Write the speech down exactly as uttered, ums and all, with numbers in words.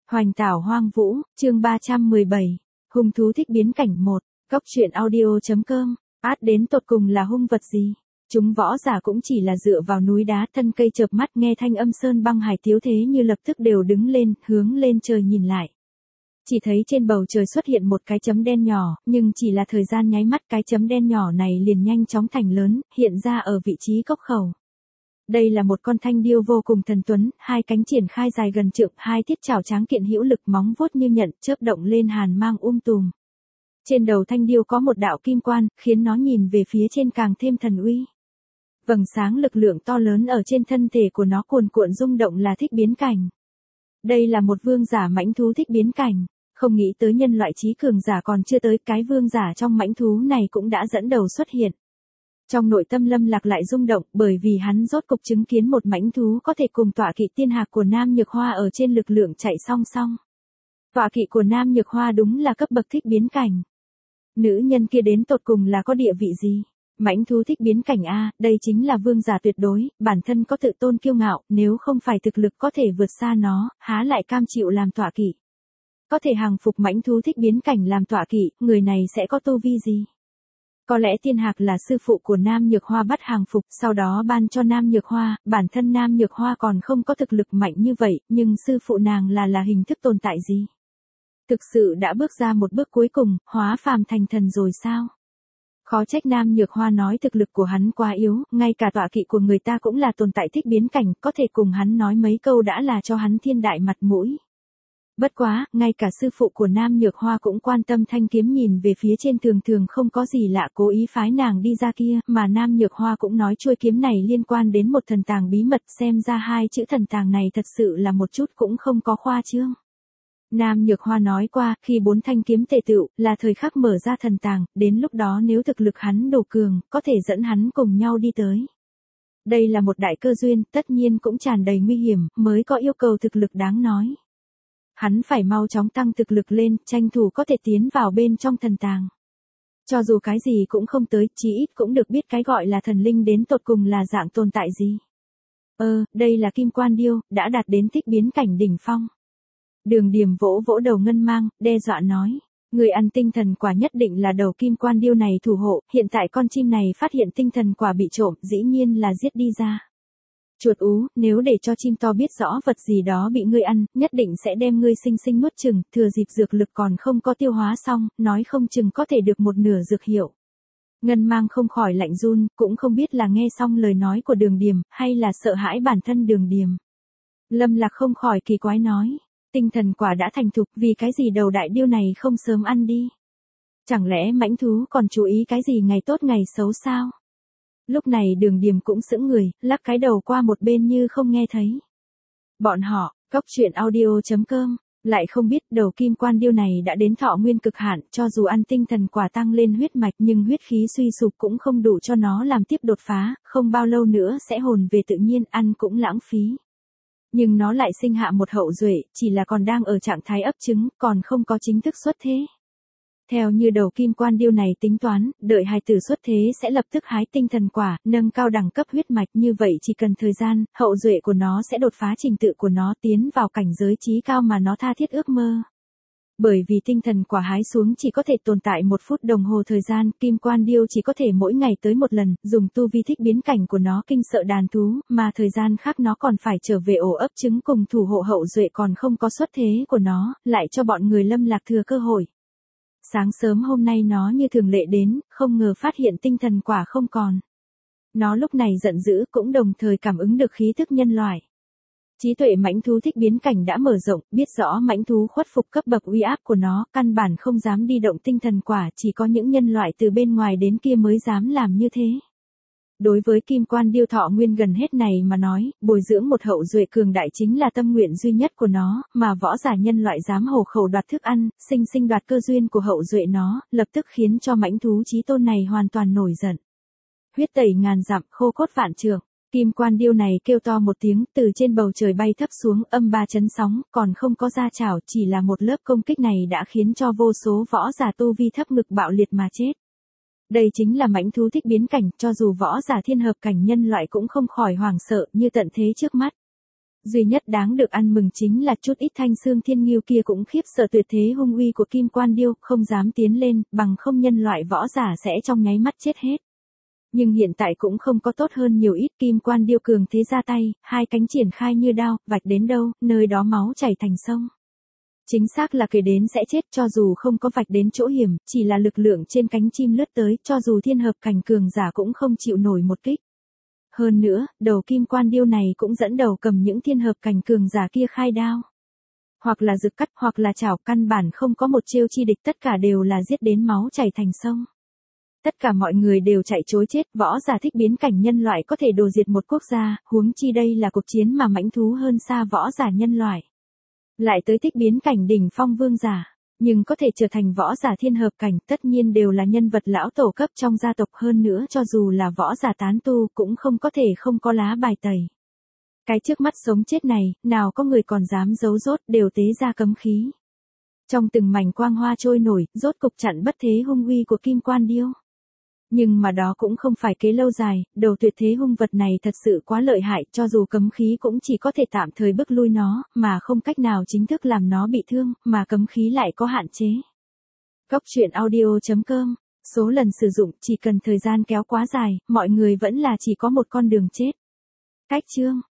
Hoành tảo hoang vũ, chương ba trăm mười bảy. Hung thú thích biến cảnh một. Cốc truyện audio.com. Át đến tột cùng là hung vật gì? Chúng võ giả cũng chỉ là dựa vào núi đá thân cây chợp mắt nghe thanh âm sơn băng hải tiếu thế như lập tức đều đứng lên, hướng lên trời nhìn lại. Chỉ thấy trên bầu trời xuất hiện một cái chấm đen nhỏ, nhưng chỉ là thời gian nháy mắt cái chấm đen nhỏ này liền nhanh chóng thành lớn, hiện ra ở vị trí cốc khẩu. Đây là một con thanh điêu vô cùng thần tuấn, hai cánh triển khai dài gần trượng, hai thiết chảo tráng kiện hữu lực móng vuốt như nhận, chớp động lên hàn mang um tùm. Trên đầu thanh điêu có một đạo kim quan, khiến nó nhìn về phía trên càng thêm thần uy. Vầng sáng lực lượng to lớn ở trên thân thể của nó cuồn cuộn rung động là thích biến cảnh. Đây là một vương giả mãnh thú thích biến cảnh, không nghĩ tới nhân loại trí cường giả còn chưa tới, cái vương giả trong mãnh thú này cũng đã dẫn đầu xuất hiện. Trong nội tâm Lâm Lạc lại rung động, bởi vì hắn rốt cục chứng kiến một mãnh thú có thể cùng tọa kỵ tiên hạc của Nam Nhược Hoa ở trên lực lượng chạy song song. Tọa kỵ của Nam Nhược Hoa đúng là cấp bậc thích biến cảnh. Nữ nhân kia đến tột cùng là có địa vị gì? Mãnh thú thích biến cảnh a, đây chính là vương giả tuyệt đối, bản thân có tự tôn kiêu ngạo, nếu không phải thực lực có thể vượt xa nó, há lại cam chịu làm tọa kỵ. Có thể hàng phục mãnh thú thích biến cảnh làm tọa kỵ, người này sẽ có tu vi gì? Có lẽ tiên hạc là sư phụ của Nam Nhược Hoa bắt hàng phục, sau đó ban cho Nam Nhược Hoa, bản thân Nam Nhược Hoa còn không có thực lực mạnh như vậy, nhưng sư phụ nàng là là hình thức tồn tại gì? Thực sự đã bước ra một bước cuối cùng, hóa phàm thành thần rồi sao? Khó trách Nam Nhược Hoa nói thực lực của hắn quá yếu, ngay cả tọa kỵ của người ta cũng là tồn tại thích biến cảnh, có thể cùng hắn nói mấy câu đã là cho hắn thiên đại mặt mũi. Bất quá, ngay cả sư phụ của Nam Nhược Hoa cũng quan tâm thanh kiếm nhìn về phía trên, thường thường không có gì lạ cố ý phái nàng đi ra kia, mà Nam Nhược Hoa cũng nói chuôi kiếm này liên quan đến một thần tàng bí mật, xem ra hai chữ thần tàng này thật sự là một chút cũng không có khoa trương. Nam Nhược Hoa nói qua, khi bốn thanh kiếm tề tựu, là thời khắc mở ra thần tàng, đến lúc đó nếu thực lực hắn đủ cường, có thể dẫn hắn cùng nhau đi tới. Đây là một đại cơ duyên, tất nhiên cũng tràn đầy nguy hiểm, mới có yêu cầu thực lực đáng nói. Hắn phải mau chóng tăng thực lực lên, tranh thủ có thể tiến vào bên trong thần tàng. Cho dù cái gì cũng không tới, chí ít cũng được biết cái gọi là thần linh đến tột cùng là dạng tồn tại gì. Ơ, đây là Kim Quan Điêu, đã đạt đến thích biến cảnh đỉnh phong. Đường Điềm vỗ vỗ đầu Ngân Mang, đe dọa nói, người ăn tinh thần quả nhất định là đầu Kim Quan Điêu này thủ hộ, hiện tại con chim này phát hiện tinh thần quả bị trộm, dĩ nhiên là giết đi ra. Chuột ú, nếu để cho chim to biết rõ vật gì đó bị ngươi ăn, nhất định sẽ đem ngươi sinh sinh nuốt chừng, thừa dịp dược lực còn không có tiêu hóa xong, nói không chừng có thể được một nửa dược hiệu. Ngân Mang không khỏi lạnh run, cũng không biết là nghe xong lời nói của Đường Điềm, hay là sợ hãi bản thân Đường Điềm. Lâm Lạc không khỏi kỳ quái nói, tinh thần quả đã thành thục, vì cái gì đầu đại điêu này không sớm ăn đi? Chẳng lẽ mãnh thú còn chú ý cái gì ngày tốt ngày xấu sao? Lúc này Đường Điềm cũng sững người, lắc cái đầu qua một bên như không nghe thấy. Bọn họ, cốc truyện audio.com, lại không biết đầu Kim Quan Điêu này đã đến thọ nguyên cực hạn, cho dù ăn tinh thần quả tăng lên huyết mạch nhưng huyết khí suy sụp cũng không đủ cho nó làm tiếp đột phá, không bao lâu nữa sẽ hồn về tự nhiên, ăn cũng lãng phí. Nhưng nó lại sinh hạ một hậu duệ, chỉ là còn đang ở trạng thái ấp trứng, còn không có chính thức xuất thế. Theo như đầu Kim Quan Điêu này tính toán, đợi hài tử xuất thế sẽ lập tức hái tinh thần quả, nâng cao đẳng cấp huyết mạch, như vậy chỉ cần thời gian, hậu duệ của nó sẽ đột phá trình tự của nó, tiến vào cảnh giới trí cao mà nó tha thiết ước mơ. Bởi vì tinh thần quả hái xuống chỉ có thể tồn tại một phút đồng hồ thời gian, Kim Quan Điêu chỉ có thể mỗi ngày tới một lần, dùng tu vi thích biến cảnh của nó kinh sợ đàn thú, mà thời gian khác nó còn phải trở về ổ ấp trứng cùng thủ hộ hậu duệ còn không có xuất thế của nó, lại cho bọn người Lâm Lạc thừa cơ hội. Sáng sớm hôm nay nó như thường lệ đến, không ngờ phát hiện tinh thần quả không còn. Nó lúc này giận dữ, cũng đồng thời cảm ứng được khí thức nhân loại. Trí tuệ mãnh thú thích biến cảnh đã mở rộng, biết rõ mãnh thú khuất phục cấp bậc uy áp của nó, căn bản không dám đi động tinh thần quả, chỉ có những nhân loại từ bên ngoài đến kia mới dám làm như thế. Đối với Kim Quan Điêu thọ nguyên gần hết này mà nói, bồi dưỡng một hậu duệ cường đại chính là tâm nguyện duy nhất của nó, mà võ giả nhân loại dám hổ khẩu đoạt thức ăn, sinh sinh đoạt cơ duyên của hậu duệ nó, lập tức khiến cho mãnh thú chí tôn này hoàn toàn nổi giận. Huyết tẩy ngàn dặm, khô cốt vạn trượng. Kim Quan Điêu này kêu to một tiếng, từ trên bầu trời bay thấp xuống, âm ba chấn sóng, còn không có ra chảo, chỉ là một lớp công kích này đã khiến cho vô số võ giả tu vi thấp ngực bạo liệt mà chết. Đây chính là mãnh thú thích biến cảnh, cho dù võ giả thiên hợp cảnh nhân loại cũng không khỏi hoảng sợ như tận thế trước mắt. Duy nhất đáng được ăn mừng chính là chút ít thanh xương thiên nghiêu kia cũng khiếp sợ tuyệt thế hung uy của Kim Quan Điêu, không dám tiến lên, bằng không nhân loại võ giả sẽ trong nháy mắt chết hết. Nhưng hiện tại cũng không có tốt hơn nhiều ít, Kim Quan Điêu cường thế ra tay, hai cánh triển khai như đao, vạch đến đâu, nơi đó máu chảy thành sông. Chính xác là kể đến sẽ chết, cho dù không có vạch đến chỗ hiểm, chỉ là lực lượng trên cánh chim lướt tới, cho dù thiên hợp cảnh cường giả cũng không chịu nổi một kích. Hơn nữa, đầu Kim Quan Điêu này cũng dẫn đầu cầm những thiên hợp cảnh cường giả kia khai đao. Hoặc là rực cắt, hoặc là chảo, căn bản không có một chiêu chi địch, tất cả đều là giết đến máu chảy thành sông. Tất cả mọi người đều chạy trối chết, võ giả thích biến cảnh nhân loại có thể đồ diệt một quốc gia, huống chi đây là cuộc chiến mà mãnh thú hơn xa võ giả nhân loại. Lại tới thích biến cảnh đỉnh phong vương giả, nhưng có thể trở thành võ giả thiên hợp cảnh, tất nhiên đều là nhân vật lão tổ cấp trong gia tộc, hơn nữa cho dù là võ giả tán tu cũng không có thể không có lá bài tẩy. Cái trước mắt sống chết này, nào có người còn dám giấu rốt, đều tế ra cấm khí. Trong từng mảnh quang hoa trôi nổi, rốt cục chặn bất thế hung uy của Kim Quan Điêu. Nhưng mà đó cũng không phải kế lâu dài, đầu tuyệt thế hung vật này thật sự quá lợi hại, cho dù cấm khí cũng chỉ có thể tạm thời bức lui nó, mà không cách nào chính thức làm nó bị thương, mà cấm khí lại có hạn chế. Cốc truyện audio chấm com, số lần sử dụng chỉ cần thời gian kéo quá dài, mọi người vẫn là chỉ có một con đường chết. Cách chương